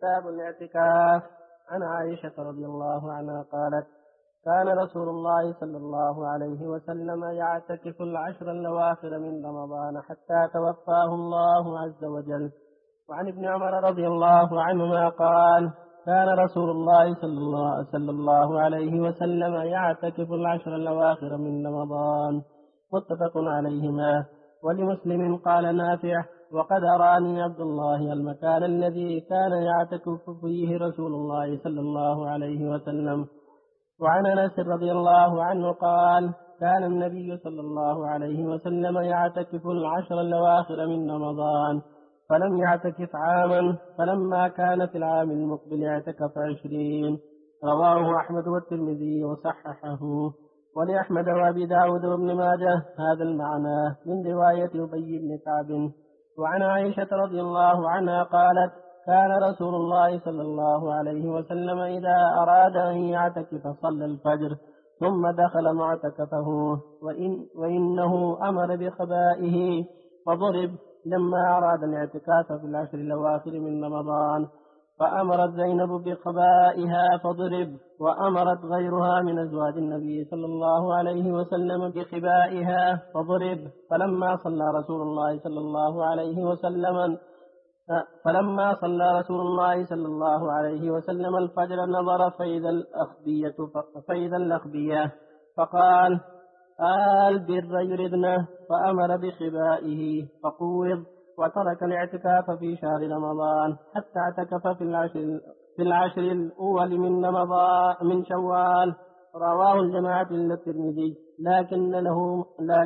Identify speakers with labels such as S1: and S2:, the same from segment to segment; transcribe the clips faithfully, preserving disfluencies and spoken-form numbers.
S1: كتاب الاعتكاف. عن عائشة رضي الله عنها قالت: كان رسول الله صلى الله عليه وسلم يعتكف العشر الأواخر من رمضان حتى توفاه الله عز وجل. وعن ابن عمر رضي الله عنهما قال: كان رسول الله صلى الله, صلى الله عليه وسلم يعتكف العشر الأواخر من رمضان. متفق عليهما. ولمسلم قال نافع: وقد أراني عبد الله المكان الذي كان يعتكف فيه رسول الله صلى الله عليه وسلم. وعن أنس رضي الله عنه قال: كان النبي صلى الله عليه وسلم يعتكف العشر الأواخر من رمضان فلم يعتكف عاما، فلما كان في العام المقبل اعتكف عشرين. رواه أحمد والترمذي وصححه. ولأحمد وأبي داود وابن ماجه هذا المعنى من رواية أبي بن كعب. وعن عائشة رضي الله عنها قالت: كان رسول الله صلى الله عليه وسلم إذا أراد أن يعتكف صلى الفجر ثم دخل معتكفه، وإن وإنه أمر بخبائه فضرب لما أراد الاعتكاف في العشر الأواخر من رمضان، فأمرت زينب بخبائها فضرب، وأمرت غيرها من أزواج النبي صلى الله عليه وسلم بخبائها فضرب. فلما صلى رسول الله صلى الله عليه وسلم فلما صلى رسول الله صلى الله عليه وسلم الفجر نظر فإذا الأخبية فإذا الأخبية فقال: آل بر يردنا، فأمر بخبائه فقوض، وترك الاعتكاف في شهر رمضان حتى اعتكف في العشر في العشر الأول من رمضان من شوال. رواه الجماعة إلا الترمذي، لكن له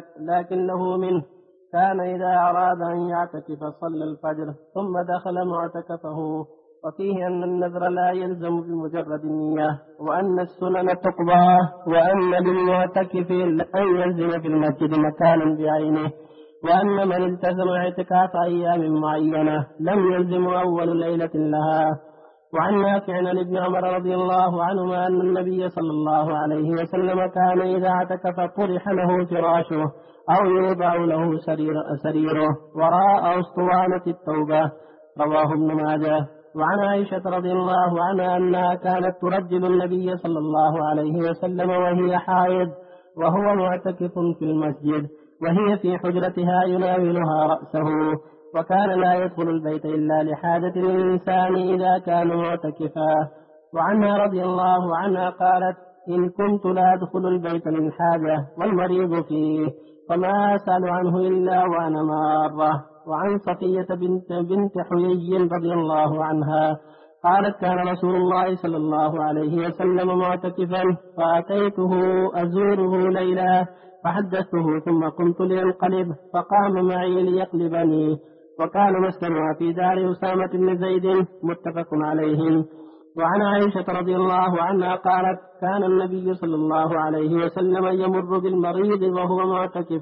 S1: لكن له منه: كان إذا أراد أن يعتكف صلى الفجر ثم دخل معتكفه. وفيه أن النذر لا يلزم بمجرد النية، وأن السنن تقضى، وأن للمعتكف أن يلزم في المسجد مكانا بعينه، وأن من التزم اعتكاف أيام معينة لم يلزم أول ليلة لها. وعن نافع عن ابن عمر رضي الله عنهما أن النبي صلى الله عليه وسلم كان إذا اعتكف طرح له فراشه أو يوضع له سرير سريره وراء أسطوانة التوبة. رواه ابن ماجه. وعن عائشة رضي الله عنها أنها كانت ترجل النبي صلى الله عليه وسلم وهي حائض وهو معتكف في المسجد، وهي في حجرتها يناولها رأسه، وكان لا يدخل البيت إلا لحاجة الإنسان إذا كان معتكفا. وعنها رضي الله عنها قالت: إن كنت لا أدخل البيت من حاجة والمريض فيه فما أسأل عنه إلا وأنا مارة. وعن صفية بنت, بنت حيي رضي الله عنها قالت: كان رسول الله صلى الله عليه وسلم معتكفا، فأتيته أزوره ليلة فحدثته ثم قمت لينقلب فقام معي ليقلبني، وكان مسكنها في دار أسامة بن زيد. متفق عليهم. وعن عائشة رضي الله عنها قالت: كان النبي صلى الله عليه وسلم يمر بالمريض وهو معتكف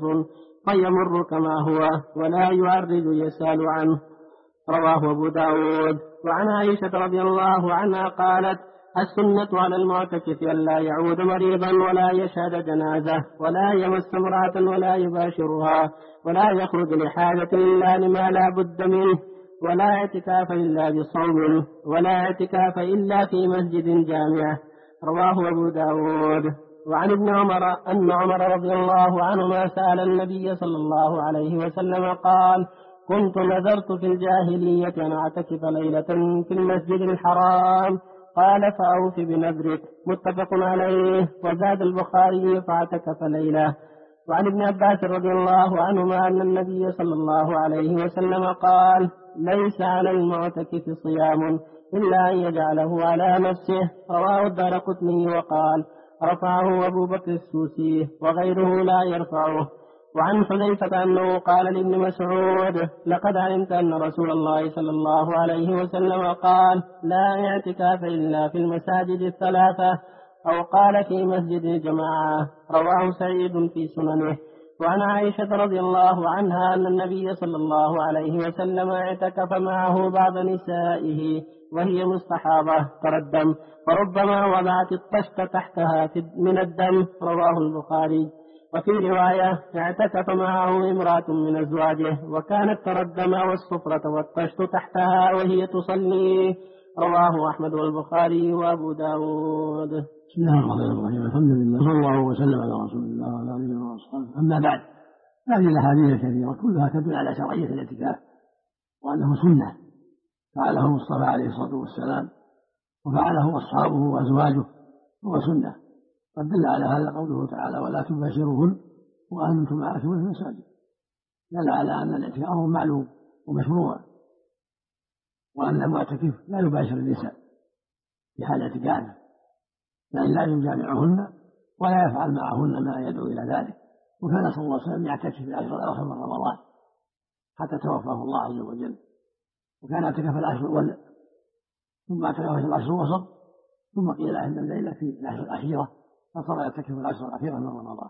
S1: فيمر كما هو ولا يعرض يسأل عنه. رواه أبو داود. وعن عائشة رضي الله عنها قالت: السنة على المعتكف ألا يعود مريضا ولا يشهد جنازة ولا يمس امرأة ولا يباشرها ولا يخرج لحاجة إلا لما لا بد منه، ولا اعتكاف إلا بصوم، ولا اعتكاف إلا في مسجد جامع. رواه أبو داود. وعن ابن عمر أن عمر رضي الله عنهما سأل النبي صلى الله عليه وسلم قال: كنت نذرت في الجاهلية أن أعتكف ليلة في المسجد الحرام، قال: فأوف بنذرك. متفق عليه. وزاد البخاري: فاعتكف ليلة. وعن ابن عباس رضي الله عنهما أن النبي صلى الله عليه وسلم قال: ليس على المعتكف صيام إلا أن يجعله على نفسه. رواه الدارقطني وقال: رفعه أبو بكر السوسي وغيره لا يرفعه. وعن حذيفة أنه قال لابن مسعود: لقد علمت أن رسول الله صلى الله عليه وسلم قال: لا اعتكاف إلا في المساجد الثلاثة، أو قال في مسجد الجماعة. رواه سعيد في سننه. وعن عائشة رضي الله عنها أن النبي صلى الله عليه وسلم اعتكف معه بعض نسائه وهي مستحاضة ترى الدم، فربما وضعت الطشت تحتها من الدم. رواه البخاري. وفي رواية: اعتكف معه امرأة من أزواجه وكانت ترى الدم والصفرة والطشت تحتها وهي تصلي. رواه أحمد والبخاري وأبو داود.
S2: بسم الله الرحمن الرحيم. الحمد لله صلى الله وسلم على رسول الله وعلى آله وأصحابه. أما بعد، هذه الأحاديث الكثيرة كلها تدل على شرعية الاعتكاف وأنه سنة فعله المصطفى عليه الصلاة والسلام وفعله أصحابه وأزواجه، هو سنة. قد دل على هذا قوله تعالى: ولا تباشروهن وأنتم عاكفون في المساجد، دل على أن الاعتكاف أمر معلوم ومشروع، وأن المعتكف لا يباشر النساء في حال اعتكافه، يعني لا يجامعهن ولا يفعل معهن ما يدعو إلى ذلك. وكان صلى الله عليه وسلم يعتكف في العشر الأواخر من رمضان حتى توفاه الله عز وجل، وكان اعتكف العشر الأول ثم اعتكف في العشر الوسط، ثم قيل له إن الليلة في العشر الأخيرة، فصار يعتكف العشر الأخيرة من رمضان.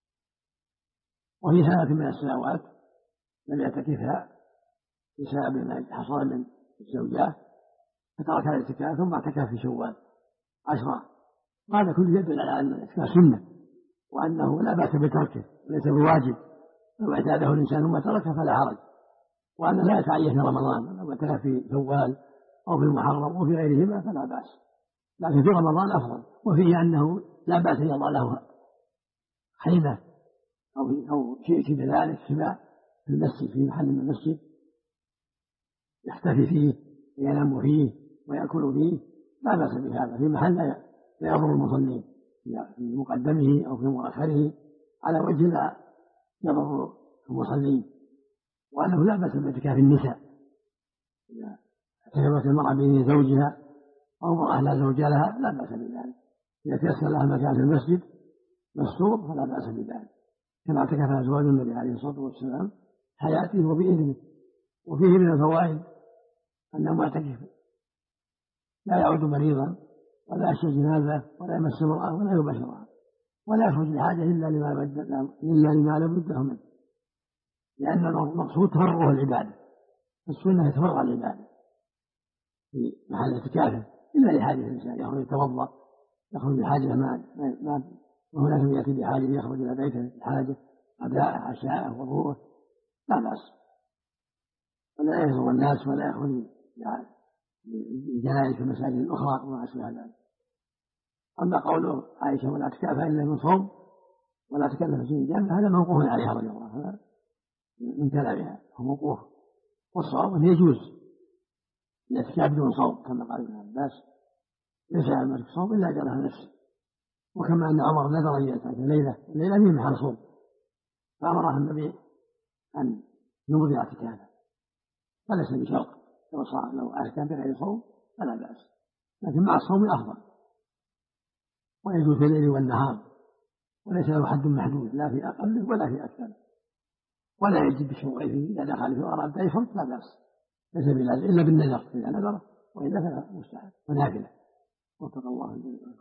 S2: وفي سنة من السنوات لم يعتكفها بسبب ما حصل من الزوجات فترك الاعتكاف ثم اعتكف في شوال عشرة. هذا كله يدل على أن الاعتكاف سنة وأنه لا بأس بتركه وليس بواجب، لو اعتاده الإنسان ثم تركه فلا حرج، وأنه لا يتعين في رمضان، لو اعتكف في شوال أو في المحرم أو في غيرهما فلا بأس، لكن في رمضان أفضل. وفيه أنه لا بأس أن يضع له خيمة أو أو شيء شبه ذلك شبه في المسجد، في محل من المسجد يحتفي فيه وينام فيه ويأكل فيه، لا بأس بهذا، في محل لا يضر المصلين في مقدمه أو في مؤخره على وجه لا يضر المصلين. وأنه لا بأس باعتكاف النساء إذا اعتكفت المرأة بإذن زوجها أو امرأة لا زوج لها لا بأس بذلك، إذا تيسر لها مكان في المسجد مستور فلا بأس بذلك، كما اعتكف أزواج النبي عليه الصلاة والسلام حياته وبإذنه. وفيه من الفوائد أن المعتكف لا يعود مريضا ولا يشهد جنازة ولا يمس امرأة ولا يباشرها ولا يخرج لحاجة إلا لما إلا لما لا بد له منه، لأن المقصود تفرغ العبادة، السنة يتفرغ العبادة في محل اعتكافه إلا لحاجة الإنسان، يخرج يتوضأ، يخرج لحاجة ما ما وهناك يأتي بحاجة يخرج إلى بيته لحاجة أداء عشاءه وضوءه لا بأس، ولا يزور الناس ولا يخرج الجنائز في المساجد الأخرى وما أشبه ذلك. أما قوله عائشة ولا اعتكاف إلا من صوم ولا تكلف في الجنة هذا موقوف عليها رضي الله عنها من كلامها، هو موقوف. والصوم أن يجوز الاعتكاف بدون صوم كما قال ابن عباس: ليس على الملك صوم إلا جرها نفسه. وكما أن عمر نذر أن يعتكف ليلة الليلة في محل صوم فأمره النبي أن يمضي اعتكافه، فليس بشرط، لو صار لو اعتكف بغير صوم فلا بأس، لكن مع الصوم أفضل. ويجوز في الليل والنهار وليس له حد محدود لا في أقل ولا في أكثر، ولا يجب بالشروع فيه إذا دخل في أراد يفرض لا بأس، ليس بلازم إلا بالنذر إذا نذر، وإلا فلا مستحب ونافلة. وفق الله الجميع.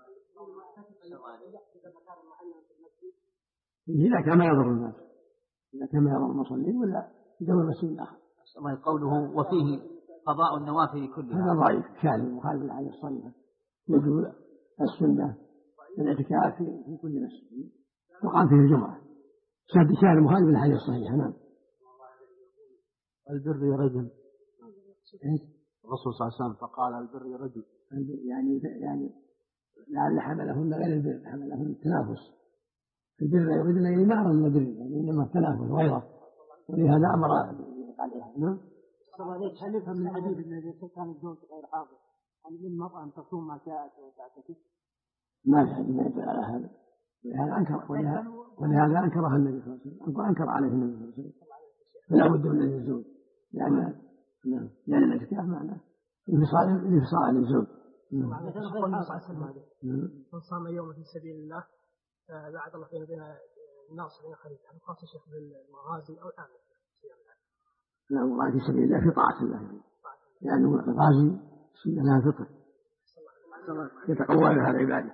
S2: إذا كان ما يضر الناس، إذا كان ما يضر المصلين ولا يدور المسجد الآخر.
S3: قوله وفيه قضاء النوافل كلها
S2: هذا ضعيف شاذ مخالف للحديث الصحيحة. يجوز السنة الاعتكاف في كل مسجد وقام فيه الجمعة، شاذ مخالف للحديث الصحيحة. نعم.
S3: البر يا رجل، الرسول صلى الله عليه وسلم فقال البر يا رجل،
S2: يعني يعني لعل حملهن غير البر، حملهن التنافس. البر يريدن يعني ما أرى البر، يعني إنما التنافس غيره، ولهذا أمر عليها. نعم.
S1: هل يفهم من الحديث أن إذا كان الزوج غير حاضر هل للمرأة أن تصوم ما شاءت وتعتكف؟
S2: ما في حديث يدل على هذا، ولهذا أنكر ولهذا أنكرها النبي صلى الله عليه وسلم، أنكر عليه النبي صلى الله عليه وسلم. فلا بد من الزوج، لأن لأن الاعتكاف معناه انفصال انفصال عن الزوج.
S1: من صام يوما في سبيل الله بعد الله بين بين الناصر بين خليل، هل خاص الشيخ بالمغازي أو العامة؟
S2: لا، والله في سبيل الله في طاعة الله، لأنه الغازي لها فطر يتقوى بها العبادة.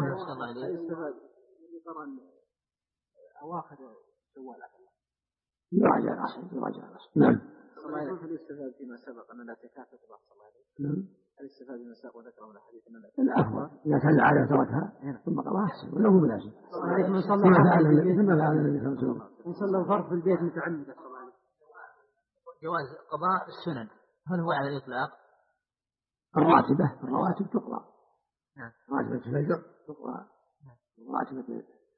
S1: أواخر شوال
S2: يراجع الأصل يراجع الأصل. نعم.
S3: هل يستفاد فيما سبق أن الاعتكاف تبع صلاة؟
S2: نعم.
S3: هل يستفاد فيما سبق وذكره الحديث أن
S2: الأفضل إذا كان العادة تركها ثم قضاها أحسن ولا هو بلازم. كما فعل النبي صلى الله عليه وسلم.
S1: إن صلى الفرض في البيت متعمدا.
S3: جواز قضاء السنن هل هو على الإطلاق
S2: الراتبة الرواتب تقرأ، راتبة الفجر تقرأ، راتبة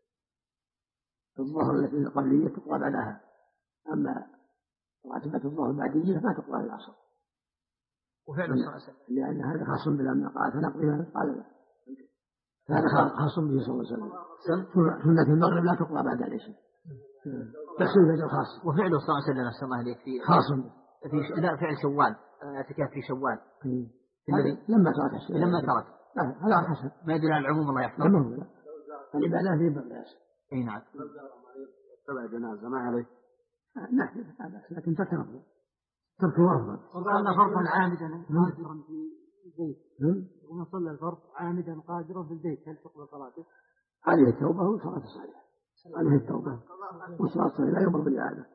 S2: الظهر التي القبلية تقرأ بعدها، أما راتبة الظهر البعدية ما تقرأ العصر.
S4: وفعل صلى الله عليه وسلم
S2: لأن هذا خاص بلما قال فنقضيها قال لا، هذا خاص به صلى الله عليه وسلم. سنة المغرب لا تقرأ بعد العشاء، تحصيل الفجر خاص.
S4: وفعله صلى الله عليه وسلم أحسن الله عليك في
S2: خاص
S4: في لا فعل شوال، اعتكاف في شوال
S2: الذي لما ترك الشيء
S4: لما ترك
S2: هذا حسن،
S4: ما يدل على العموم. الله يحفظه.
S2: لا العبادة في بأس.
S4: اي نعم.
S3: تبع جنازة ما عليه
S2: نحن هذا لكن تكره تركه أفضل.
S5: صلى فرضا عامدا قادرا في البيت، ومن صلى الفرض عامدا قادرا في البيت هل تقبل صلاته؟
S2: عليه التوبة والصلاة الصالحة، عليه التوبة والصلاة الصالحة لا يقبل بالإعادة.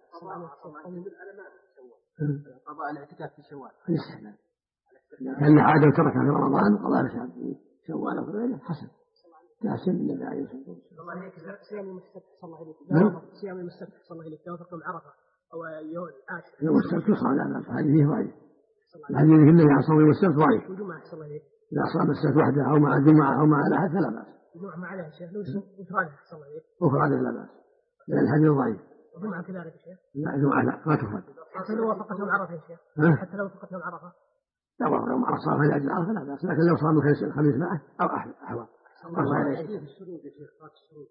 S4: قضاء الاعتكاف في شوال
S2: يستحسن، لأن عادة ترك في رمضان وقضاء في شوال أو غيره حسن، تحسن النبي عليه الصلاة والسلام.
S5: صيام يوم السبت صلى الله عليه صيام يوم السبت صلى الله عليه توافق يوم عرفة أو يوم العاشر.
S2: يوم السبت يصام لا بأس، هذه فيه ضعيف، الحديث النبي عليه الصلاة والسلام ضعيف.
S5: والجمعة صلى الله عليه
S2: إذا صام السبت وحده أو مع الجمعة أو مع الأحد فلا بأس.
S5: الجمعة مع عليها شيخ لو إفرادها صلى الله عليه
S2: أفراد لا بأس، لأن الحديث ضعيف.
S5: الجمعة كذلك شيخ؟
S2: لا الجمعة لا ما تفرد.
S5: حتى لو وافقت يوم عرفة يا شيخ؟ حتى لو وافقت يوم عرفة؟
S2: لا وافق يوم عرفة صام في أجل عرفة لا بأس، لكن لو صام الخميس معه أو أحوال.
S5: الله عليه السرود يا شيخ، صلاة السرود.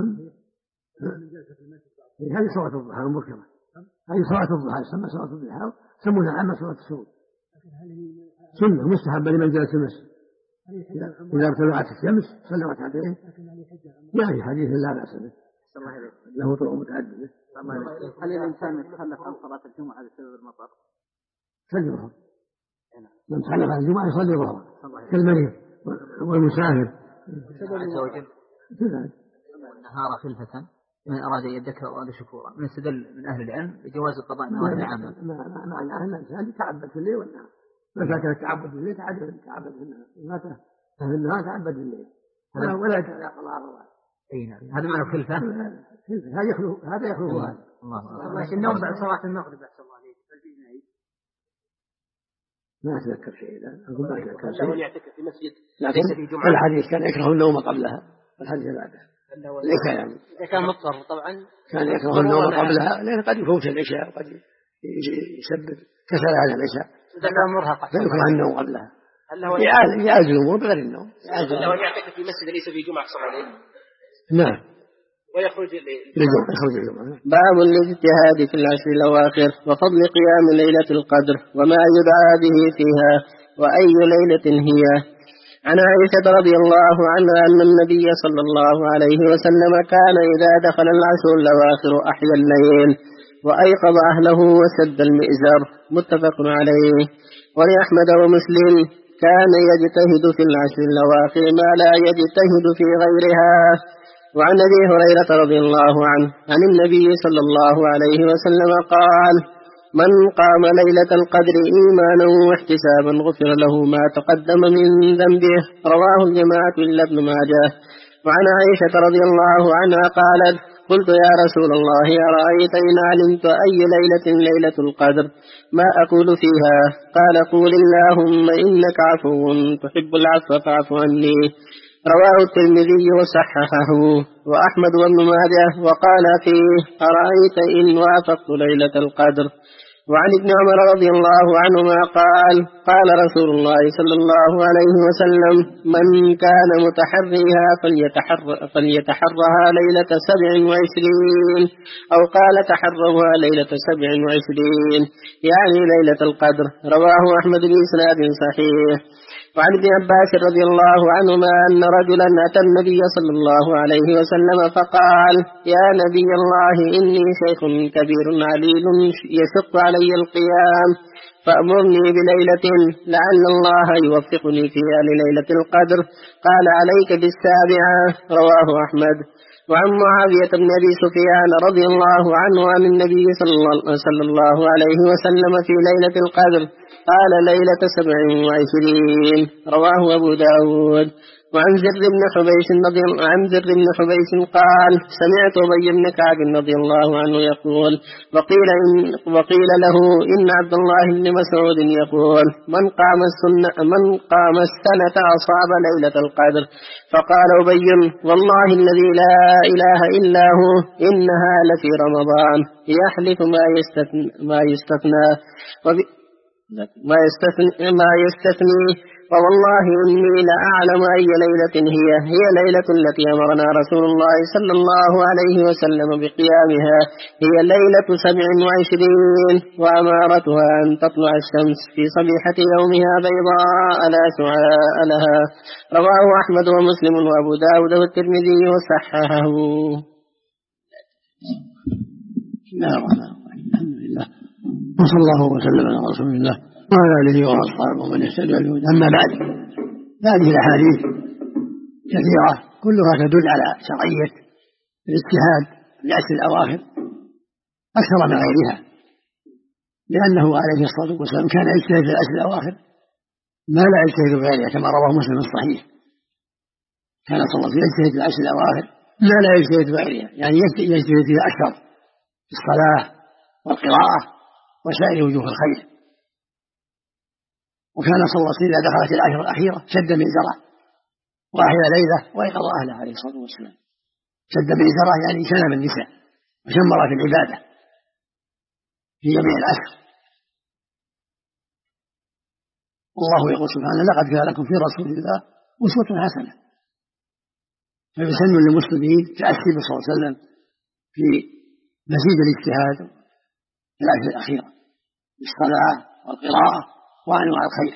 S2: هذه صلاة الضحى مبكرة، هذه صلاة الضحى تسمى صلاة الضحى، يسمونها عامة صلاة السرود. سنة مستحبة لمن جلس المسجد إذا ابتلعت الشمس صلى ركعتين، يعني حديث لا بأس به له طرق متعددة.
S4: هل الإنسان يتخلف عن صلاة الجمعة بسبب المطر؟
S2: يصلي ظهر، من تخلف عن الجمعة يصلي ظهر كالمريض والمسافر
S4: عز وجل والنهار خلفة من أراد أن يذكر وأراد شكورا. من استدل من أهل العلم بجواز القضاء النوافل عامة.
S2: معناه أن الإنسان يتعبد في الليل والنهار، متى كان التعبد في الليل تعبد في النهار، متى في النهار تعبد في الليل ولا يتعلق الله الرواتب.
S4: اي نعم هذا معنى خلفة.
S2: هذا يخلو هذا يخلو هذا.
S4: الله.
S5: لكن النوم بعد صلاة المغرب أحسن الله عليك
S2: ما أتذكر شيء الآن، أقول ما أتذكر شيء.
S5: هو يعتكف في مسجد
S2: ليس في جمعة. الحديث كان يكره النوم قبلها والحديث بعدها. ليس يعني.
S5: إذا كان مضطر طبعا.
S2: كان يكره النوم قبلها لأن قد يفوت العشاء وقد يسبب كسل على العشاء.
S5: إذا كان مرهق.
S2: فيكره النوم قبلها. يعالج الأمور بغير النوم.
S5: هو يعتكف في مسجد ليس في جمعة صلى الله عليه.
S2: نعم.
S5: ويخرج
S2: للجمعة.
S1: باب الاجتهاد في العشر الأواخر وفضل قيام ليلة القدر وما يدعى به فيها وأي ليلة هي. عن عائشة رضي الله عنها أن النبي صلى الله عليه وسلم كان إذا دخل العشر الأواخر أحيا الليل وأيقظ أهله وسد المئزر. متفق عليه. ولأحمد ومسلم كان يجتهد في العشر الأواخر ما لا يجتهد في غيرها. وعن أبي هريرة رضي الله عنه عن النبي صلى الله عليه وسلم قال: من قام ليلة القدر إيمانا واحتسابا غفر له ما تقدم من ذنبه. رواه الجماعة إلا ابن ماجه. وعن عائشة رضي الله عنها قالت: قلت يا رسول الله أرأيت إن علمت أي ليلة ليلة القدر ما أقول فيها؟ قال: قول اللهم إنك عفو تحب العفو فاعف عني. رواه الترمذي وصححه وأحمد وابن ماجه وقال فيه: أرأيت إن وافقت ليلة القدر. وعن ابن عمر رضي الله عنهما قال: قال رسول الله صلى الله عليه وسلم: من كان متحريها فليتحر فليتحرها ليلة سبع وعشرين، أو قال تحرها ليلة سبع وعشرين يعني ليلة القدر. رواه أحمد بإسناد صحيح. وعن ابن عباس رضي الله عنهما أن رجلا أتى النبي صلى الله عليه وسلم فقال: يا نبي الله إني شيخ كبير عليل يشق علي القيام فأمرني بليلة لعل الله يوفقني فيها لليلة القدر. قال: عليك بالسابعة. رواه أحمد. وعن معاوية بن أبي سفيان رضي الله عنه عن النبي صلى الله عليه وسلم في ليلة القدر قال: ليلة سبع وعشرين. رواه أبو داود. وعن زر بن حبيش رضي عن زر بن حبيش قال سمعت أبي بن كعب رضي الله عنه يقول وقيل, إن وقيل له إن عبد الله بن مسعود يقول من قام السنة من قام السنة أصاب ليلة القدر. فقال أبي والله الذي لا إله إلا هو إنها لفي رمضان يحلف ما يستثنى ما يستثنى ما يستثني, ما يستثني فوالله إني لأعلم أي ليلة هي هي ليلة التي أمرنا رسول الله صلى الله عليه وسلم بقيامها هي ليلة سبع وعشرين وأمارتها أن تطلع الشمس في صبيحة يومها بيضاء لا سعاء لها. رواه أحمد ومسلم وأبو داود والترمذي وصححه.
S2: بسم الله الرحمن الرحيم الحمد لله وصلى الله وسلم على رسول الله وعلى آله وأصحابه ومن اهتدى بهداه. أما بعد هذه الأحاديث كثيرة كلها تدل على شرعية الاجتهاد في العشر الأواخر أكثر من غيرها، لأنه عليه الصلاة والسلام كان يجتهد في العشر الأواخر ما لا يجتهد في غيرها كما رواه مسلم في الصحيح. كان صلى الله عليه وسلم يجتهد في العشر الأواخر ما لا يجتهد في غيرها، يعني يجتهد فيها أكثر في الصلاة والقراءة وسائر وجوه الخير. وكان صلى الله عليه وسلم إذا دخلت العشر الأخيرة شد من زرع وأحيا ليلة وأيقظ أهله عليه الصلاة والسلام. شد من زرع يعني سلم النساء وشمر في العبادة في جميع العشر. والله يقول سبحانه لقد كان لكم في رسول الله أسوة حسنة. فيسن للمسلمين تأسي صلى الله عليه وسلم في مزيد الاجتهاد في العشر الأخيرة بالصلاة والقراءة وأنواع الخير.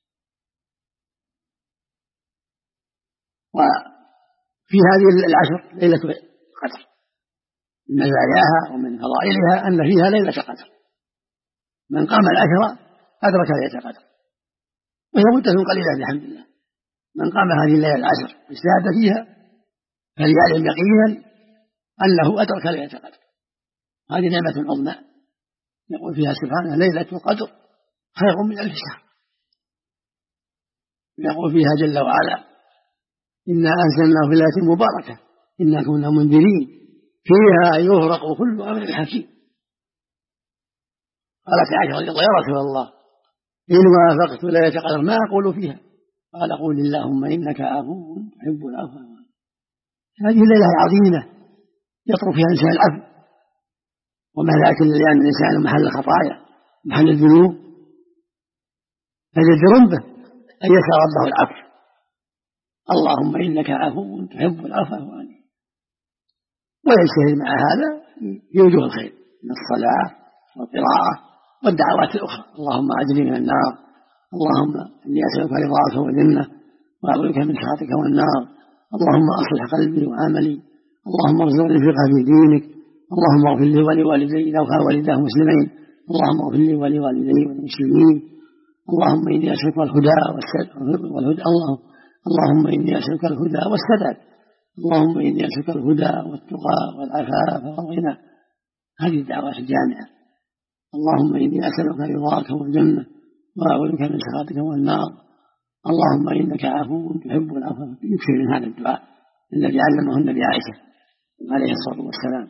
S2: وفي هذه العشر ليلة القدر من مزاياها ومن فضائلها أن فيها ليلة القدر. من قام العشر أدرك ليلة القدر وهي مدة قليلة الحمد لله. من قام هذه الليلة العشر واجتهد فيها فليعلم يقينا أنه أدرك ليلة القدر. هذه نعمة عظمى يقول فيها سبحانه ليلة القدر خير من ألف شهر. يقول فيها جل وعلا إنا أنزلناه في ليلة مباركة إنا كنا منذرين فيها يفرق كل أمر حكيم. قالت عائشة رضي الله يا رسول الله إن وافقت ليلة القدر ما أقول فيها؟ قال قول اللهم إنك عفو تحب العفو. هذه الليلة عظيمة يطرق فيها الإنسان العفو وما ذاك لأن الإنسان محل الخطايا محل الذنوب فجد ذنبه أن يسأل ربه العفو. اللهم إنك عفو تحب العفو عني. ويجتهد مع هذا في وجوه الخير من الصلاة والقراءة والدعوات الأخرى. اللهم أجرني من النار، اللهم إني أسألك رضاك والجنة وأعوذ بك من سخطك والنار، اللهم أصلح قلبي وعملي، اللهم ارزقني الفقه في دينك، اللهم اغفر لي ولوالدي لو كان والداه مسلمين، اللهم اغفر لي ولوالدي والمسلمين، اللهم إني أسألك الهدى والهدى اللهم اللهم إني أسألك الهدى والسداد، اللهم إني أسألك الهدى والتقى والعفاف والغنى. هذه الدعوات الجامعة. اللهم إني أسألك رضاك والجنة وأعوذ بك من سخطك والنار، اللهم إنك عفو تحب العفو. يكثر من هذا الدعاء الذي علمه النبي عائشة عليه الصلاة والسلام.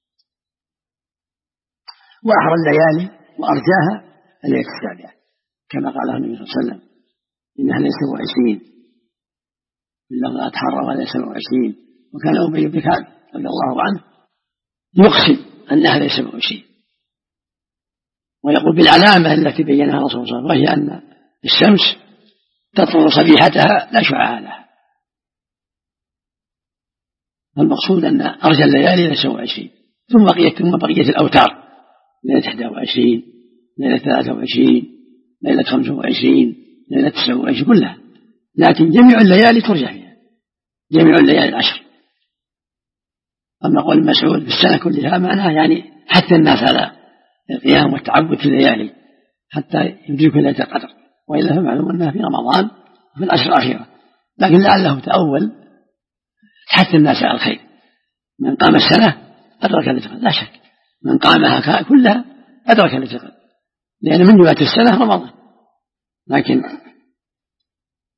S2: وأحرى الليالي وأرجاها الليلة السابعة كما قاله النبي صلى الله عليه وسلم إنها ليس وعشرين باللفظ أتحرى وليس وعشرين. وكان أبي بن كعب رضي الله عنه يقسم أنها ليس وعشرين ويقول بالعلامة التي بينها الرسول صلى الله عليه وسلم وهي أن الشمس تطلع صبيحتها لا شعاع لها. والمقصود أن أرجى الليالي ليس وعشرين. ثم بقيت ثم بقيت الأوتار ليلة إحدى وعشرين ليلة ثلاثة وعشرين ليلة خمسة وعشرين ليلة تسعة وعشرين كلها. لكن جميع الليالي ترجع فيها جميع الليالي العشر. أما قول مسعود بالسنة كلها معناه يعني حتى الناس على القيام والتعبد في الليالي حتى يدركوا ليلة القدر، وإلا فمعلوم أنها في رمضان وفي العشر الأخيرة. لكن لعله تأول حتى الناس على الخير. من قام السنة أدرك ليلة القدر لا شك، من قامها كلها أدرك ليلة القدر، لأن من جملة السنة رمضان. لكن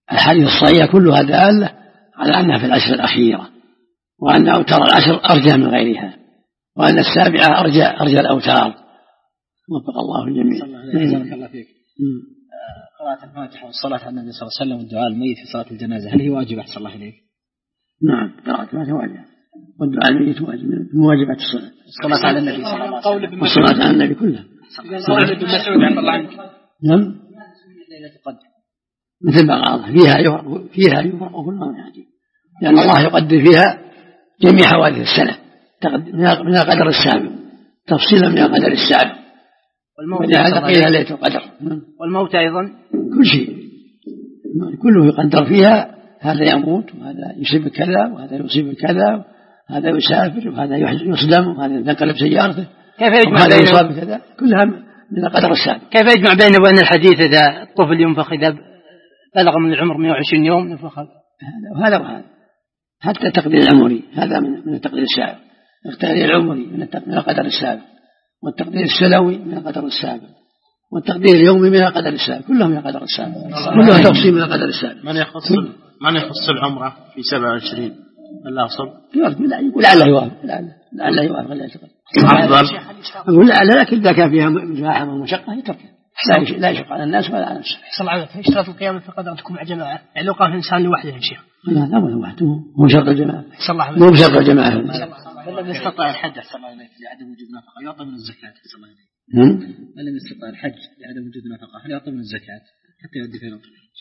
S2: الحديث الصحيحة كلها دالة على أنها في العشر الأخيرة، وأن أوتار العشر أرجى من غيرها، وأن السابعة أرجى أرجى الأوتار. وفق الله الجميع.
S4: بارك الله فيك. قراءة الفاتحة والصلاة على النبي صلى الله عليه وسلم والدعاء الميت في صلاة الجنازة هل هي واجبة؟ أحسن الله إليك.
S2: نعم، قراءة الفاتحة واجبة، والدعاء الميت واجب من واجبات الصلاة.
S4: الصلاة على النبي صلى الله عليه وسلم
S2: والصلاة على النبي كلها.
S4: قول ابن مسعود عفى الله عنك.
S2: نعم.
S4: ليلة القدر
S2: مثل ما قال فيها يفرق فيها يفرق كل ما يعجب، لأن الله يقدر فيها جميع حوادث السنة من القدر السابق تفصيلا من القدر السابق، ولهذا قيل ليلة القدر.
S4: والموت أيضا
S2: كل شيء كله يقدر فيها، هذا يموت وهذا يصيب كذا وهذا يصيب كذا، هذا يسافر وهذا يصدم وهذا ينقلب سيارته،
S4: كيف يجمع
S2: وهذا يصاب كذا، كلها من القدر السابق.
S4: كيف يجمع بين وبين الحديث إذا الطفل ينفخ إذا بلغ من العمر مئة وعشرين يوم نفخ؟
S2: هذا وهذا حتى التقدير العمري هذا من التقدير السابق، التقدير العمري من القدر السابق، والتقدير السنوي من القدر السابق، والتقدير اليومي من القدر السابق، كلهم من القدر السابق، كلها تفصيل من القدر السابق.
S3: من يخص من يخص العمرة في سبعة وعشرين الله أصل
S2: يقول لعله يوافق، لعله يوافق لا يتقدر
S3: أفضل.
S2: يقول لعله، لكن إذا كان فيها مزاحمة ومشقة يتركها، لا يشق على الناس ولا على نفسه.
S1: صلى الله عليه وسلم اشترط القيام في القدر تكون مع جماعة، يعني لو قام الإنسان لوحده يا شيخ.
S2: لا لا ولا وحده، مو شرط الجماعة،
S1: صلى الله عليه
S2: مو بشرط الجماعة.
S4: من لم يستطع الحج صلى الله عليه وسلم لعدم وجود نفقة يعطى من الزكاة صلى الله عليه وسلم. من لم يستطع الحج لعدم وجود نفقة هل يعطى من الزكاة حتى يؤدي في نفقة الحج؟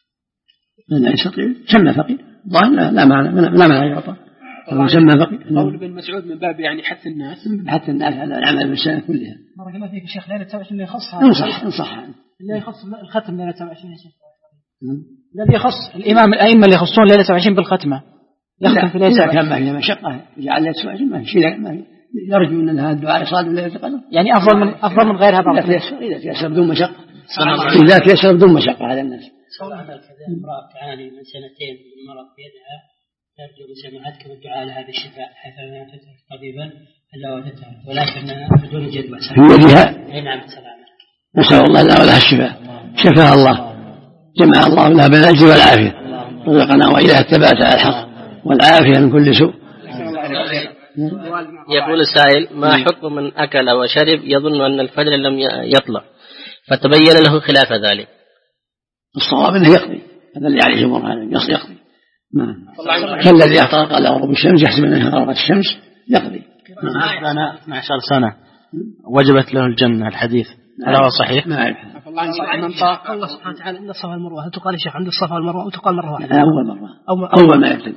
S2: لا يستطيع سمى فقير ظاهر لا معنى لا معنى يعطى سمى فقير.
S1: قول ابن مسعود من باب يعني حث الناس
S2: حث الناس على العمل بالسنة كلها.
S1: بارك الله فيك شيخ. ليلة سبعة وعشرين اللي يخصها
S2: انصح انصح
S1: اللي يخص الختم ليلة سبعة وعشرين يا شيخ، الذي يخص الإمام الأئمة اللي يخصون ليلة سبعة وعشرين بالختمة يختم في ليلة سبعة وعشرين.
S2: كان ما فيها مشقة يجعل ليلة سبعة وعشرين ما في شيء، ما يرجو أن هذا الدعاء يصاد ليلة القدر،
S1: يعني أفضل من أفضل من غيرها بعض.
S2: إذا تيسر بدون مشقة، إذا تيسر بدون مشقة على الناس.
S6: صلاة كذا امرأة تعاني من سنتين من مرض في يدها ترجو بسماعتكم الدعاء لها بالشفاء حيث لا تترك طبيبا إلا وجدتها ولكنها بدون جدوى.
S2: في يدها؟
S6: أي نعم سلامة.
S2: نسأل الله له لها الشفاء، شفاها الله، جمع الله لها بين الأجر والعافية، رزقنا وإليها الثبات على الحق والعافية من كل سوء.
S7: يقول السائل: ما حكم من أكل وشرب يظن أن الفجر لم يطلع فتبين له خلاف ذلك؟
S2: الصواب أنه يقضي، هذا اللي عليه جمهور هذا يقضي. كالذي احترق على غروب الشمس يحسب أنها غربت الشمس يقضي.
S3: أنا اثنتي عشرة سنة وجبت له الجنة، الحديث هل هو صحيح؟
S2: ما أعرف.
S1: الله سبحانه وتعالى إن الصفا والمروة هل تقال يا شيخ عند الصفا والمروة أو تقال مرة واحدة؟
S2: أول مرة
S1: أو
S2: أول ما يبتدي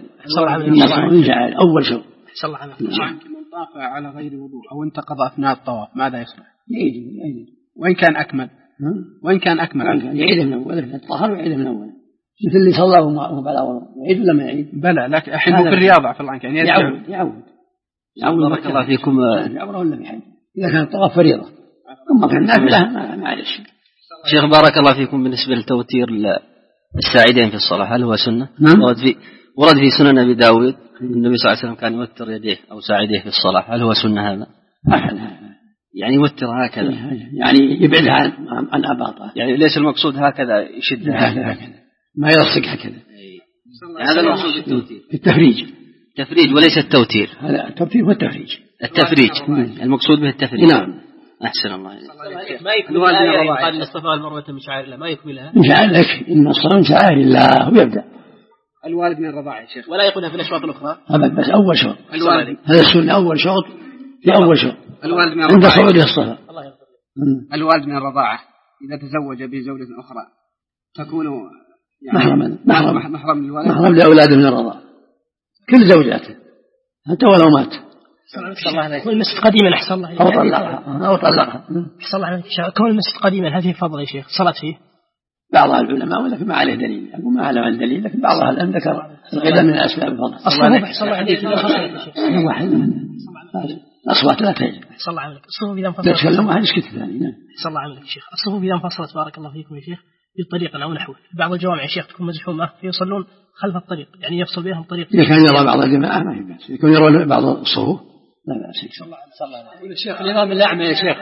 S2: أول شوط.
S1: صلى الله عليه وسلم.
S5: من طاف على غير وضوء أو انتقض أثناء الطواف ماذا يصنع؟
S2: يعيد يعيد
S5: وإن كان أكمل وإن كان أكمل
S2: يعيد من أول، الطهر ويعيد من أول، مثل اللي صلى وهو على وضوء يعيد ولا ما يعيد؟
S5: بلى، لكن الحين في الرياضة في الله يعني
S2: يعود يعود يعود.
S4: بارك الله فيكم.
S2: يعود ولا بحاجة إذا كان الطواف فريضة، ثم كان نافلة ما عليه شيء.
S4: شيخ بارك الله فيكم، بالنسبة للتوتير الساعدين في الصلاة هل هو سنة؟
S2: نعم.
S4: ورد في ورد في سنن أبي داود النبي صلى الله عليه وسلم كان يوتر يديه أو ساعديه في الصلاة، هل هو سنة هذا؟ يعني يوتر هكذا،
S2: يعني يبعدها عن عن أباطه،
S4: يعني ليس المقصود هكذا يشدها هكذا
S2: ما يلصق هكذا.
S4: هذا المقصود التوتير،
S2: التفريج
S4: التفريج وليس التوتير.
S2: هذا التوتير والتفريج،
S4: التفريج المقصود به التفريج.
S2: نعم.
S4: أحسن الله عليك.
S7: ما يكملها قال إن الصفا والمروة من شعائر الله، ما يكملها
S2: من شعائر لك، إن الصلاة من شعائر الله، ويبدأ
S5: الوالد من الرضاعة يا شيخ،
S7: ولا يقولها في الأشواط الأخرى
S2: أبد، بس أول شوط
S5: الوالد
S2: هذا السنة، أول شوط في أول شوط
S5: الوالد من
S2: عند
S5: الرضاعة
S2: صعود الصلاة.
S5: الوالد من الرضاعة إذا تزوج بزوجة أخرى تكون يعني
S2: محرما محرم
S5: محرم للولد،
S2: محرم لأولاده من الرضاعة كل زوجاته حتى ولو مات.
S1: كون المسجد قديما أحسن الله
S2: أو طلقها أو طلقها
S1: أحسن الله عليك. كون المسجد قديما هل فيه فضل يا شيخ صلاة فيه؟
S2: بعض العلماء ولكن ما عليه دليل، أقول ما عليه دليل، لكن بعض العلماء ذكر القدم من أسباب الفضل.
S1: الصلاة أحسن الله عليك
S2: واحد من الأصوات لا تجد.
S1: أحسن الله عليك. الصفوف إذا انفصلت
S2: تتكلم واحد يسكت ثاني.
S1: أحسن الله عليك شيخ. الصفوف إذا انفصلت بارك الله فيكم يا شيخ بطريقة أو نحوه، بعض الجوامع يا شيخ تكون مزحومة فيصلون خلف الطريق، يعني يفصل بينهم طريق.
S2: إذا كان يرى بعض الجماعة ما في بأس، يكون يرى بعض الصفوف لا بأس.
S1: صلى الله عليه وسلم. الشيخ الإمام الأعمى يا شيخ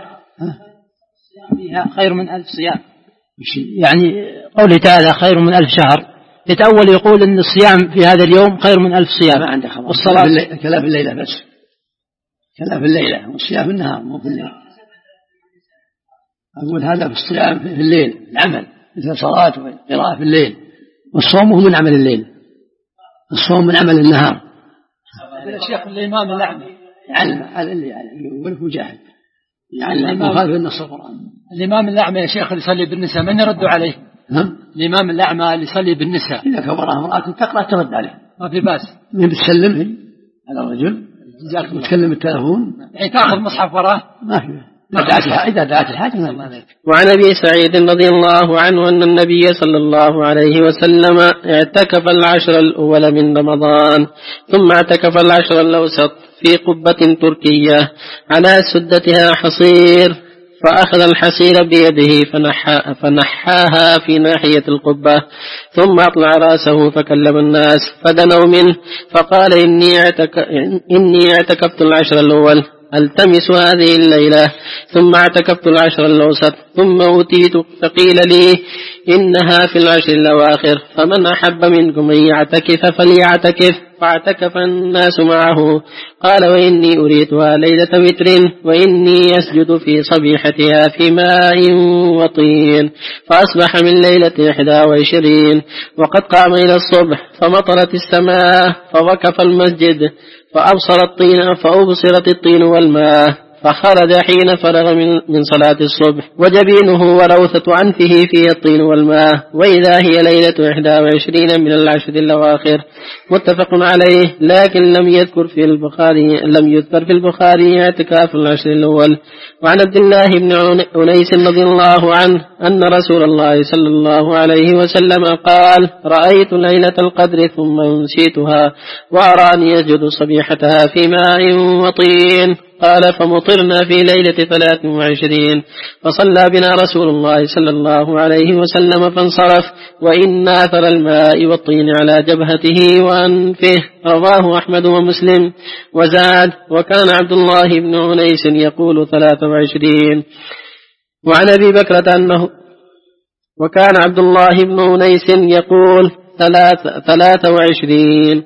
S1: فيها خير من ألف صيام، يعني قوله تعالى خير من ألف شهر،
S8: يتأول يقول أن الصيام في هذا اليوم خير من ألف صيام.
S2: ما عنده خبر.
S8: والصلاة
S2: كلا في الليلة بس، كلا في الليلة، والصيام في النهار مو في الليل. أقول هذا في الصيام في الليل العمل مثل الصلاة والقراءة في الليل، والصوم هو من عمل الليل، الصوم من عمل النهار.
S5: الشيخ الإمام الأعمى
S2: يعلم على اللي يقول مجاهد يعلم مخالف النص القرآن.
S5: الإمام الأعمى يا شيخ اللي يصلي بالنساء من يرد عليه؟
S2: هم؟
S5: الإمام الأعمى اللي يصلي بالنساء
S2: إذا كبرها امرأة تقرأ ترد عليه
S5: ما في باس.
S2: من بتسلم على الرجل وتكلم التلفون
S5: يعني تأخذ مصحف وراه
S2: ما في إذا دعت الحاجة.
S7: وعن أبي سعيد رضي الله عنه أن النبي صلى الله عليه وسلم اعتكف العشر الأول من رمضان ثم اعتكف العشر الأوسط في قبة تركية على سدتها حصير، فأخذ الحصير بيده فنحا فنحاها في ناحية القبة، ثم أطلع رأسه فكلم الناس فدنوا منه فقال إني, اعتك... إني اعتكفت العشر الأول التمس هذه الليلة، ثم اعتكفت العشر الأوسط، ثم أوتيت فقيل لي إنها في العشر الأواخر، فمن أحب منكم أن يعتكف فليعتكف، فاعتكف الناس معه. قال وإني أريتها ليلة وتر، وإني أسجد في صبيحتها في ماء وطين، فأصبح من ليلة إحدى وعشرين وقد قام إلى الصبح، فمطرت السماء فوقف المسجد فأبصر الطين فأبصرت الطين والماء، فخرج حين فرغ من صلاة الصبح وجبينه وروثة عنفه فيه الطين والماء، وإذا هي ليلة إحدى وعشرين من العشر الأواخر. متفق عليه، لكن لم يذكر في البخاري لم يذكر في البخاري اعتكاف العشر الأول. وعن عبد الله بن أنيس رضي الله عنه أن رسول الله صلى الله عليه وسلم قال: رأيت ليلة القدر ثم نسيتها وأراني يسجد صبيحتها في ماء وطين. قال: فمطرنا في ليلة ثلاث وعشرين فصلى بنا رسول الله صلى الله عليه وسلم فانصرف، وإن أثر الماء والطين على جبهته وأنفه. رواه أحمد ومسلم. وزاد: وكان عبد الله بن أنيس يقول ثلاث وعشرين. وعن أبي بكرة أنه وكان عبد الله بن أنيس يقول ثلاث, ثلاث وعشرين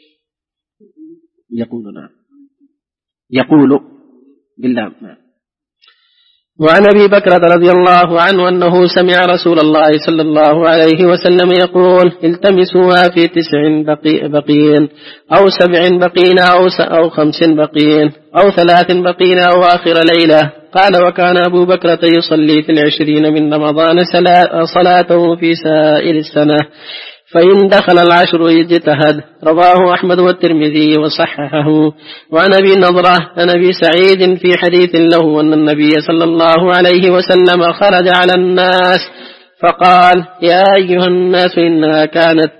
S7: يقول نعم يقول بالله. وعن أبي بكرة رضي الله عنه أنه سمع رسول الله صلى الله عليه وسلم يقول: التمسوها في تسع بقي بقين أو سبع بقين أو, أو خمس بقين أو ثلاث بقين أو آخر ليلة. قال: وكان أبو بكرة يصلي في العشرين من رمضان صلاته في سائر السنة، فإن دخل العشر اجتهد. رواه أحمد والترمذي وصححه. وعن أبي نضرة عن أبي سعيد في حديث له أن النبي صلى الله عليه وسلم خرج على الناس فقال: يا أيها الناس إنها كانت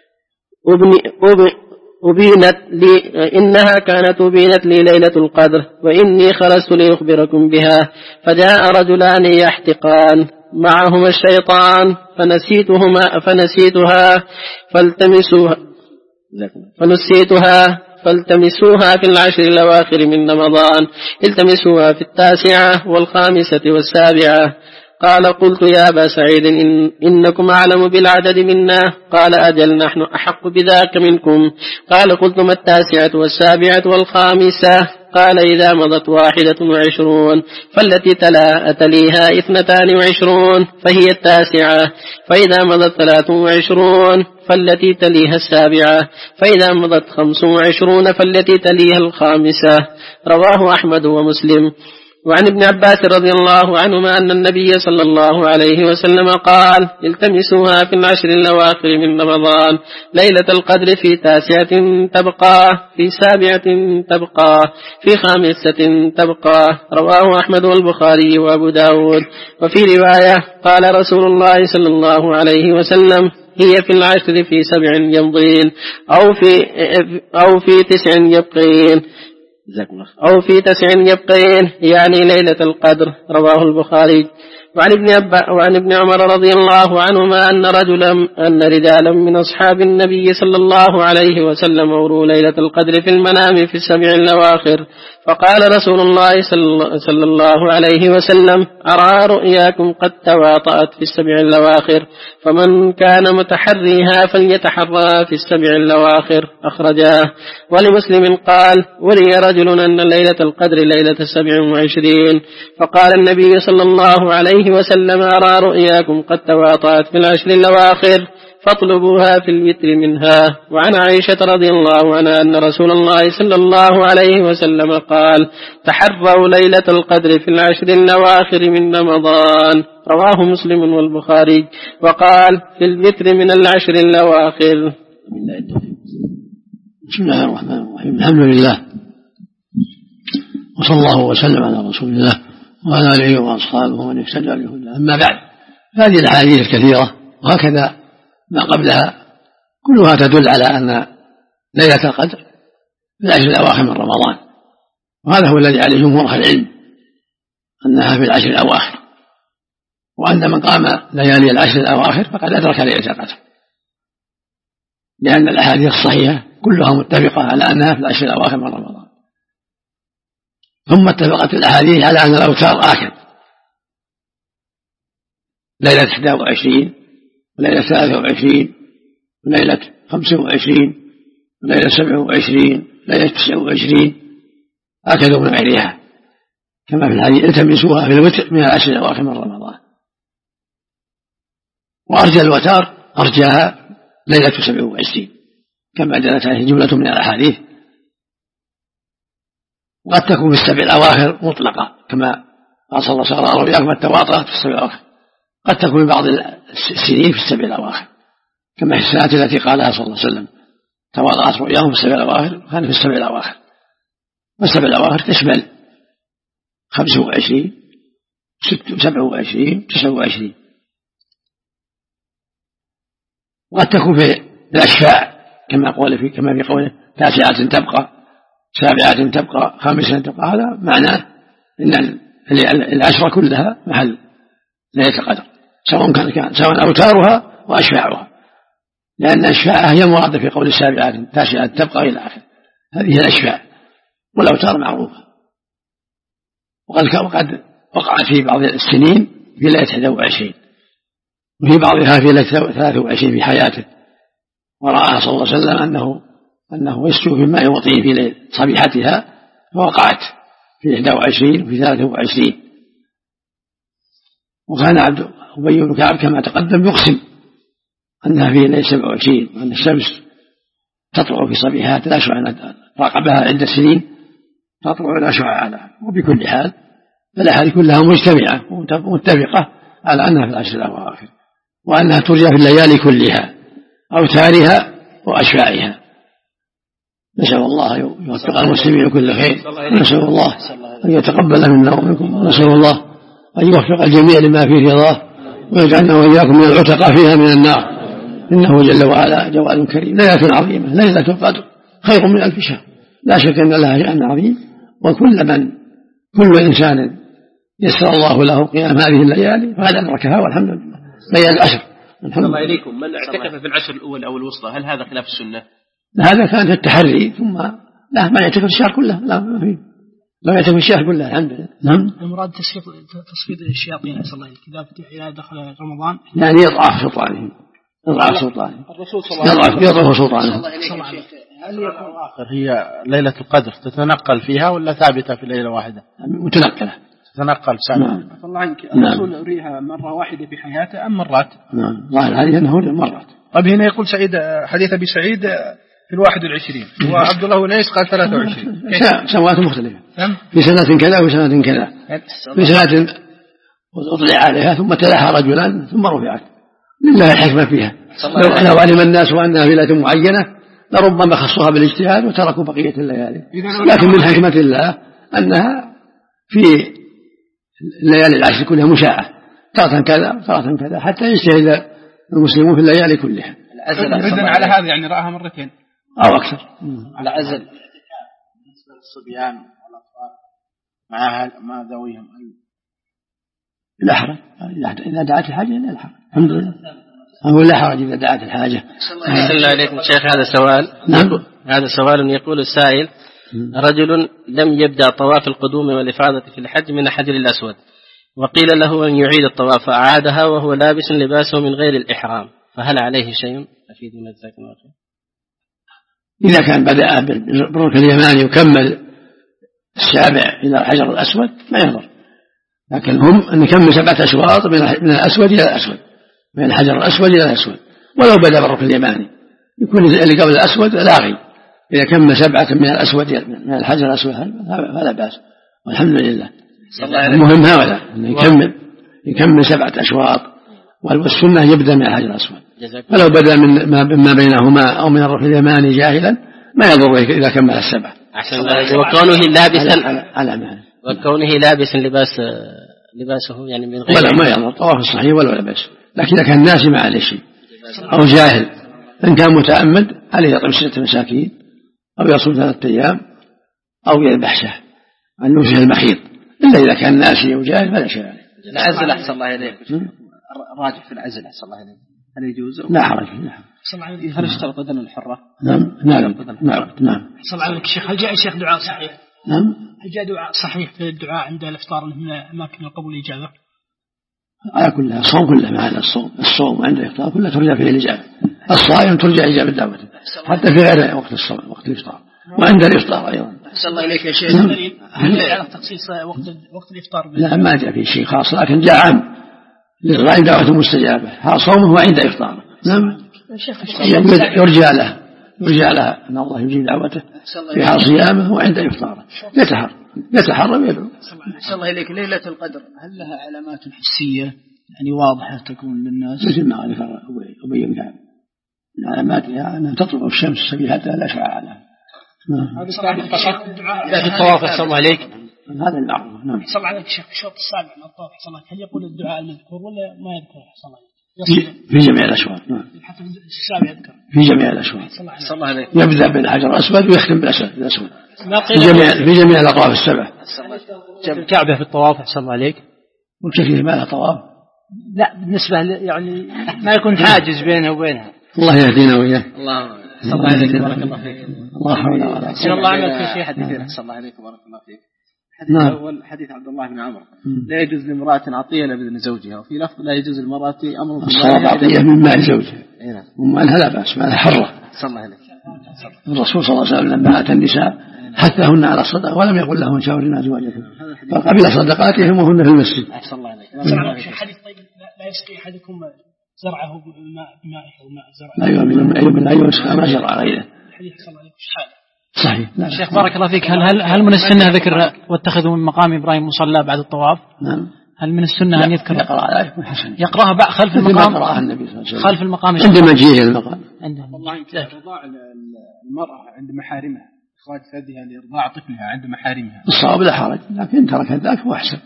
S7: أبينت لي إنها كانت أبينت لي ليلة القدر، وإني خرجت لأخبركم بها. فجاء رجلان يحتقان معهما الشيطان فنسيتهما فنسيتها فالتمسوها فنسيتها فالتمسوها في العشر الأواخر من رمضان، التمسوها في التاسعة والخامسة والسابعة. قال: قلت يا أبا سعيد إن إنكم أعلم بالعدد منا. قال: أجل نحن أحق بذاك منكم. قال: قلت ما التاسعة والسابعة والخامسة؟ قال: إذا مضت واحدة وعشرون فالتي تلا تليها اثنتان وعشرون فهي التاسعة، فإذا مضت ثلاث وعشرون فالتي تليها السابعة، فإذا مضت خمس وعشرون فالتي تليها الخامسة. رواه أحمد ومسلم. وعن ابن عباس رضي الله عنهما أن النبي صلى الله عليه وسلم قال: التمسوها في العشر الأواخر من رمضان، ليلة القدر في تاسعة تبقى، في سابعة تبقى، في خامسة تبقى. رواه أحمد والبخاري وأبو داود. وفي رواية قال رسول الله صلى الله عليه وسلم: هي في العشر في سبع يمضين أو في, أو في تسع يبقين أو في تسع يبقين، يعني ليلة القدر. رواه البخاري. وعن ابن, أبا وعن ابن عمر رضي الله عنهما أن رجلا أن رجالا من أصحاب النبي صلى الله عليه وسلم أوروا ليلة القدر في المنام في السبع الأواخر، فقال رسول الله صلى الله عليه وسلم: أرى رؤياكم قد تواطأت في السبع الأواخر، فمن كان متحريها فليتحرى في السبع الأواخر. أخرجاه. ولمسلم قال: ولي رجل أن ليلة القدر ليلة سبع وعشرين، فقال النبي صلى الله عليه وسلم: أرى رؤياكم قد تواطأت في العشر الأواخر، فاطلبوها في الوتر منها. وعن عائشة رضي الله عنها أن رسول الله صلى الله عليه وسلم قال: تحروا ليلة القدر في العشر الأواخر من رمضان. رواه مسلم والبخاري. وقال: في الوتر من العشر الأواخر.
S2: بسم الله الرحمن الرحيم. الحمد لله، وصلى الله وسلم على رسول الله وعلى آله وأصحابه ومن اهتدى بهداه. أما بعد، هذه الأحاديث الكثيرة وهكذا ما قبلها كلها تدل على أن ليلة القدر في العشر الأواخر من رمضان، وهذا هو الذي عليه جمهور أهل العلم، أنها في العشر الأواخر، وأن من قام ليالي العشر الأواخر فقد أدرك ليلة القدر، لأن الأحاديث الصحيحة كلها متفقة على أنها في العشر الأواخر من رمضان. ثم اتفقت الأحاديث على أن الأوتار آخر، ليلة إحدى وعشرين وليلة ثلاثة وعشرين وليلة خمسة وعشرين وليلة سبعة وعشرين وليلة تسعة وعشرين، هكذا من غيرها، كما في الحديث: التمسوها في الوتر من العشر الأواخر من رمضان. وأرجى الوتار أرجاها ليلة سبعة وعشرين، كما دلت عليه جملة من الأحاديث. وقد تكون في السبع الأواخر مطلقة، كما قال صلى الله عليه وسلم: رؤياكم التواطأت في السبع الأواخر. قد تكون في بعض السنين في السبع الأواخر، كما في السنة التي قالها صلى الله عليه وسلم: تواطأت رؤياهم في السبع الأواخر، كان في السبع الأواخر. والسبع الأواخر تشمل خمسة وعشرين سبعة وعشرين تسعة وعشرين. وقد تكون في الأشفاع، كما قال في كما في قوله: تاسعة تبقى، سابعة تبقى، خامسة تبقى. هذا معناه أن العشرة كلها محل ليلة القدر، سواء كان, كان سواء أوتارها وأشفاعها، لأن أشفاعها هي المراد في قول السابعة تاسعة تبقى إلى آخر. هذه هي الأشفاع، والأوتار معروفة. وقد وقعت في بعض السنين في ليلة إحدى وعشرين، وفي بعضها في ليلة ثلاثة وعشرين في حياته، ورأى صلى الله عليه وسلم أنه أنه يسجد في الماء وطين في ليل صبيحتها، فوقعت في إحدى وعشرين وفي ثلاثة وعشرين. وكان عبد أبي بن كعب كما تقدم يقسم أنها في ليلة سبعة وعشرين، وأن الشمس تطلع في صبيحات لا شعاع، راقبها عدة سنين تطلع لا شعاع عليها. وبكل حال فالأحاديث كلها مجتمعة ومتفقة على أنها في العشر الأواخر، وأنها ترجى في الليالي كلها، أوتارها وأشفاعها. نسأل الله يوفق المسلمين كل خير، ونسأل الله أن يتقبل منا ومنكم، ونسأل الله أن يوفق الجميع لما فيه رضاه، ويجعلنا وإياكم من العتقاء فيها من النار، إنه جل وعلا جواد كريم. ليلة عظيمة، ليلة القدر خير من ألف شهر، لا شك أن لها شأن عظيم. وكل من كل إنسان يسر الله له قيام هذه الليالي فقد أدركها، والحمد لله. ليالي العشر الحمد
S9: الله إليكم. من اعتكف في العشر الأول أو الوسطى، هل هذا خلاف السنة؟
S2: هذا كان التحري، ثم لا ما يعتكف الشهر كله، لا ما فيه، لا يعتكف الشهر كله الحمد لله. نعم.
S5: المراد تصفيد الشياطين، أسأل الله إذا دخل رمضان،
S2: يعني يضعف سلطانهم، يضعف سلطانهم،
S4: الرسول صلى الله عليه وسلم
S2: يضعف سلطانهم.
S3: هل الآخر هي ليلة القدر تتنقل فيها ولا ثابتة في ليلة واحدة؟
S2: متنقلة،
S3: تتنقل سنة.
S2: نعم.
S5: الله عنك، الرسول أريها مرة واحدة في حياته أم مرات؟
S2: نعم، ظاهر عليه أنه مرات.
S5: طيب هنا يقول سعيد، حديث أبي سعيد في الواحد والعشرين، وعبد الله بن عيسى قال ثلاثة وعشرين.
S2: سنوات مختلفة، في سنة كذا وفي سنة كذا. في سنة أطلع عليها ثم تلاها رجلان ثم رفعت، لله الحكمة فيها. لو علم الناس أنها في ليلة معينة لربما خصوها بالاجتهاد وتركوا بقية الليالي، لكن من حكمة الله أنها في الليالي العشر كلها مشاعة، تارة كذا تارة كذا، حتى يجتهد المسلمون في الليالي كلها.
S5: إذن على هذا يعني رأها مرتين
S2: أو أكثر.
S3: على أزل بالنسبة للصبيان والأطفال مع مع ذويهم
S2: لا حرج إذا دعت الحاجة لا حرج الحمد لله. أقول لا حرج إذا دعت الحاجة.
S7: أحسن الله عليكم شيخ. هذا سؤال
S2: نعم.
S7: هذا سؤال يقول السائل: رجل لم يبدأ طواف القدوم والإفاضة في الحج من الحجر الأسود، وقيل له أن يعيد الطواف فأعادها وهو لابس لباسه من غير الإحرام، فهل عليه شيء؟ أفيدنا جزاكم الله خير.
S2: إذا كان بدأ بالركن اليماني وكمل السابع إلى الحجر الأسود ما يضر، لكن هم أن يكمل سبعة أشواط من الأسود إلى الأسود، من الحجر الأسود إلى الأسود، ولو بدأ بالركن اليماني يكون اللي قبل الأسود لاغي. إذا كمل سبعة من الأسود من الحجر الأسود فلا بأس والحمد لله. المهم هذا أنه يكمل يكمل سبعة أشواط، والسنة يبدأ من الحجر الأسود، ولو بدأ من ما بينهما أو من الركن اليماني جاهلا ما يضر إذا كمل السبعة.
S7: وكونه لابسا
S2: على مهل
S7: وكونه لابسا لباس لباسه يعني من غير
S2: ولا ما يضر طواف الصحيح ولا لا بأس. لكن إذا كان ناسي ما عليه شيء أو جاهل، إن كان متأمد عليه يطعم ستة مساكين أو يصوم ثلاثة أيام أو يذبح شاه عن نفسه المحيط، إلا إذا كان ناسي أو جاهل فلا شيء عليه.
S9: العزل أحسن الله إليك، راجع في العزل أحسن الله إليك، هل يجوز؟
S2: لا حرج.
S9: هل اشترط أذن الحرة؟
S2: نعم نعم نعم نعم.
S5: صلى عليك الشيخ. هل جاء الشيخ دعاء صحيح؟
S2: نعم.
S5: هل جاء دعاء صحيح في الدعاء عند الإفطار من أماكن القبول الإجابة؟
S2: على كلها الصوم كله معنا الصوم الصوم عند الإفطار كله ترجع فيه الإجابة. الصائم ترجع إجابة دعوته حتى في غير وقت الصوم وقت الإفطار وعند الإفطار أيضا.
S9: صلى الله عليك يا شيخ.
S5: هل على تخصيص وقت وقت الإفطار؟
S2: لا ما جاء فيه شيء خاص، لكن جاء عام للصائم دعوته مستجابة، ها صومه وعند إفطاره. نعم. يرجع له يرجع لها أن الله يجيب دعوته في حال صيامه وعند إفطاره، يتحرم يتحرم يدعو.
S9: صلى الله عليك. ليلة القدر هل لها علامات حسية يعني واضحة تكون للناس؟
S2: مثل ما ذكر أبي بن كعب من علاماتها أنها تطلع الشمس سبيحتها لا شعاع لها.
S8: لا في الطواف أحسن الله عليك.
S2: هذا المعروف. نعم.
S5: صلى الله عليك الشيخ. الشوط السابع من الطواف أحسن الله، هل يقول الدعاء المذكور ولا ما يذكر أحسن الله؟
S2: في جميع الأشواط. نعم.
S5: حتى السابع يذكر
S2: في جميع الأشواط.
S9: صلى الله عليك.
S2: يبدأ بالحجر الأسود ويختم بالأسود بالأسود في جميع في جميع الأطراف السبع.
S8: الكعبة في الطواف أحسن الله عليك.
S2: والكثير ما لها طواف.
S8: لا بالنسبة يعني ما يكون حاجز بينه وبينها.
S2: الله يهدينا وإياه.
S9: الله صلى الله عليك بارك الله فيك.
S2: الله حول ولا قوة.
S9: إن الله عمل في شيء حديثين صلى الله عليك بارك الله فيك. الحديث الأول حديث عبد الله بن عمرو لا يجوز لامرأة عطية إلا بإذن زوجها، وفي لفظ لا يجوز للمرأة أمر
S2: الصلاة عطية من مال زوجها ومالها لا بأس مالها حرة.
S9: صلى الله عليك.
S2: الرسول صلى الله عليه وسلم لما أتى النساء حثهن على الصدقة ولم يقل لهن شاورنا أزواجكم، فقبل صدقاتهم وهن في المسجد.
S9: صلى الله عليك.
S5: حديث طيب لا يسقي أحدكم زرعه بماء بمائه وماء زرعه.
S2: لا يؤمن لا يسقى ما زرع غيره.
S5: الحديث صلى الله عليه وسلم
S2: صحيح.
S8: لا شيخ بارك الله فيك. هل هل هل من السنة ذكر واتخذوا من مقام إبراهيم مصلى بعد الطواف؟
S2: نعم.
S8: هل من السنة أن يذكر
S2: يقرأ ذلك حسن
S8: يقرأها بعد خلف المقام؟
S2: يقرأها النبي صلى الله عليه وسلم
S8: خلف المقام
S2: عند مجيء المقام.
S9: والله إرضاع المرأة عند محارمها، إخراج ثديها لإرضاع طفلها عند محارمها
S2: الصواب لا حرج، لكن ترك ذاك هو أحسن.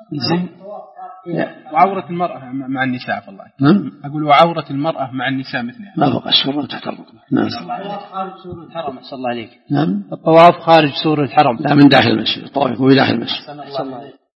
S9: وعورة المرأة مع النساء فالله.
S2: نعم.
S9: أقول وعورة المرأة مع النساء مثلها
S2: ما فوق السرة تحت الركبة. نعم.
S8: خارج سور الحرم صلى الله عليك.
S2: نعم.
S8: الطواف خارج سور الحرم
S2: لا من داخل المسجد، الطواف يكون في داخل المسجد.
S8: صلى الله عليه.